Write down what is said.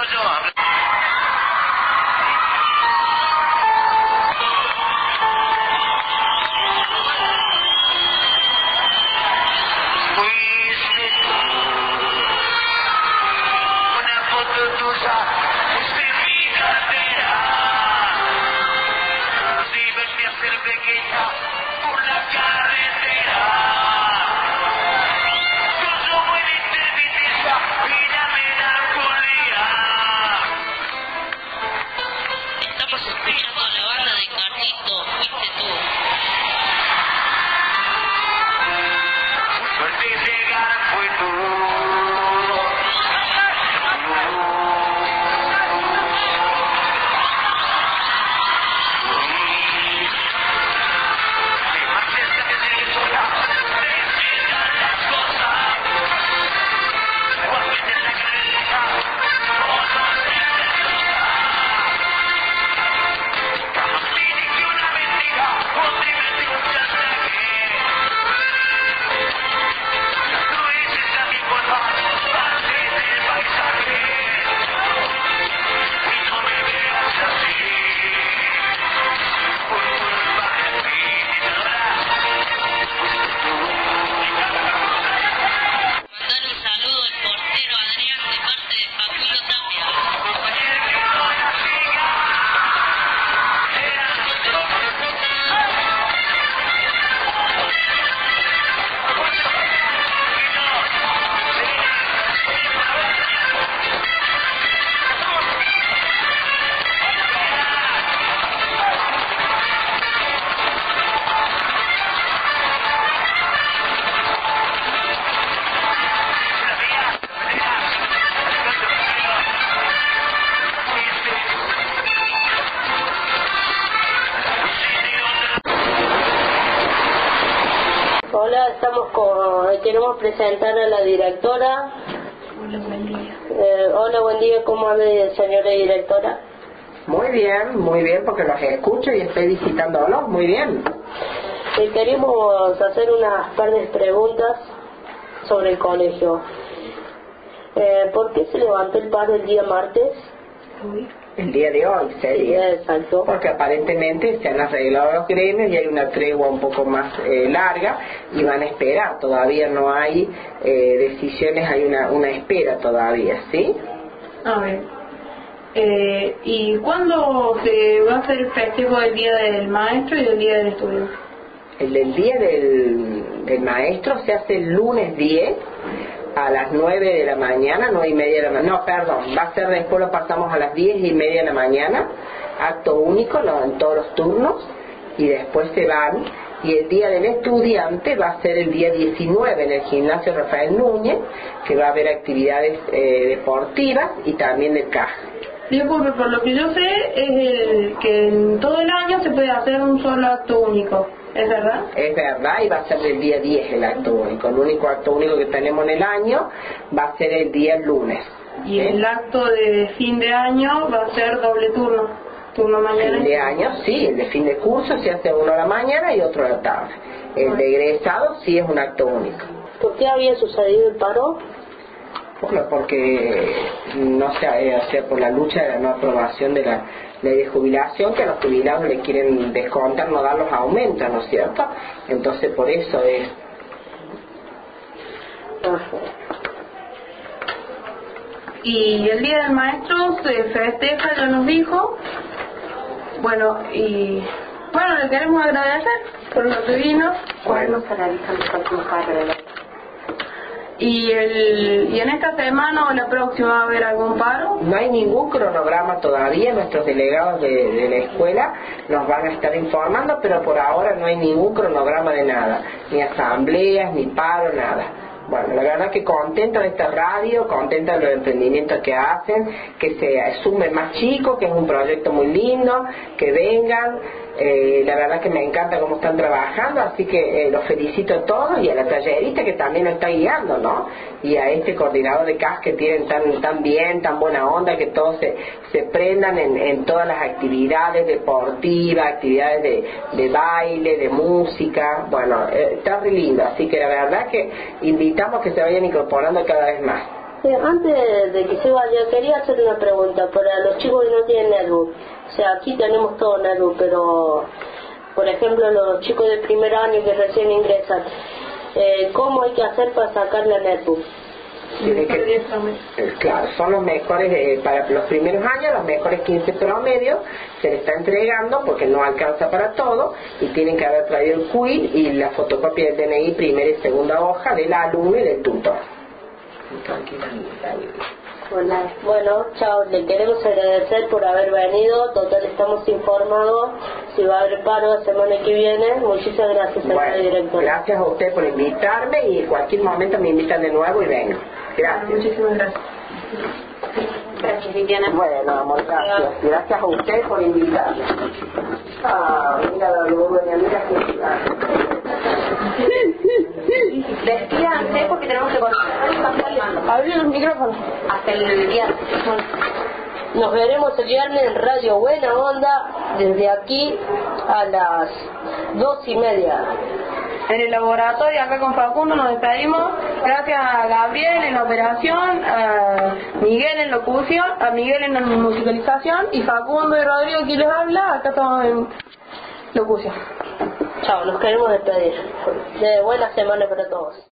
Queremos presentar a la directora. Hola, buen día. Hola, buen día. ¿Cómo anda, señora directora? Muy bien, porque los escucho y estoy visitándolos. Muy bien. Queremos hacer unas par de preguntas sobre el colegio. ¿Por qué se levantó el paro el día martes? El día de hoy sería. Sí, exacto. Porque aparentemente se han arreglado los gremios y hay una tregua un poco más larga y van a esperar. Todavía no hay decisiones, hay una espera todavía, ¿sí? A ver. ¿Y cuándo se va a hacer el festejo del Día del Maestro y del Día del Estudiante? El día del maestro se hace el lunes 10 a las 9 de la mañana, 9:30 de la mañana, no, perdón, va a ser después, lo pasamos a las 10:30 de la mañana, acto único, en todos los turnos, y después se van, y el día del estudiante va a ser el día 19 en el gimnasio Rafael Núñez, que va a haber actividades deportivas y también de caja. Disculpe, por lo que yo sé es que en todo el año se puede hacer un solo acto único, ¿es verdad? Es verdad, y va a ser el día 10 el acto único. El único acto único que tenemos en el año va a ser el día lunes. Y el acto de fin de año va a ser doble turno, turno mañana. Fin de año, sí, el de fin de curso se hace uno a la mañana y otro a la tarde. El de egresado sí es un acto único. ¿Por qué había sucedido el paro? Bueno, porque no sé, o sea, por la lucha de la no aprobación de la ley de jubilación, que a los jubilados le quieren descontar, no dar los aumentos, ¿no es cierto? Entonces por eso es. Y el Día del Maestro se festeja, ya nos dijo. Bueno, y bueno, le queremos agradecer por lo que vino. ¿Cuándo se realizan los próximos paros? Y en esta semana o la próxima va a haber algún paro. No hay ningún cronograma todavía, nuestros delegados de la escuela nos van a estar informando, pero por ahora no hay ningún cronograma de nada, ni asambleas, ni paro, nada. Bueno, la verdad que contenta de esta radio, contenta de los emprendimientos que hacen, que se sumen más chicos, que es un proyecto muy lindo, que vengan. La verdad que me encanta cómo están trabajando, así que los felicito a todos, y a la tallerista que también nos está guiando, ¿no? Y a este coordinador de CAS que tienen tan bien, tan buena onda, que todos se prendan en todas las actividades deportivas, actividades de baile, de música. Bueno, está re lindo, así que la verdad que invitamos que se vayan incorporando cada vez más. Antes de que se vaya, quería hacer una pregunta para los chicos que no tienen netbook. O sea, aquí tenemos todo netbook, pero, por ejemplo, los chicos de primer año que recién ingresan, ¿cómo hay que hacer para sacar la netbook? Claro, son los mejores, para los primeros años, los mejores 15 promedios se le está entregando porque no alcanza para todo y tienen que haber traído el QUIL y la fotocopia del DNI primera y segunda hoja del alumno y del tutor. Bueno, chao, le queremos agradecer por haber venido. Total, estamos informados si va a haber paro la semana que viene. Muchísimas gracias, señor director. Gracias a usted por invitarme y en cualquier momento me invitan de nuevo y vengo. Gracias. Muchísimas gracias. Gracias, Viviana. Bueno, amor, gracias. Gracias a usted por invitarme. Mira la Lourdes, mira que... Despídanse porque tenemos que cortar. Abrir los micrófonos. Hasta el viernes. Nos veremos el viernes en Radio Buena Onda desde aquí a las 2:30. En el laboratorio acá con Facundo nos despedimos. Gracias a Gabriel en la operación, a Miguel en locución, a Miguel en musicalización y Facundo y Rodrigo quien les habla. Acá estamos en locución. Chao, nos queremos despedir. De buena semana para todos.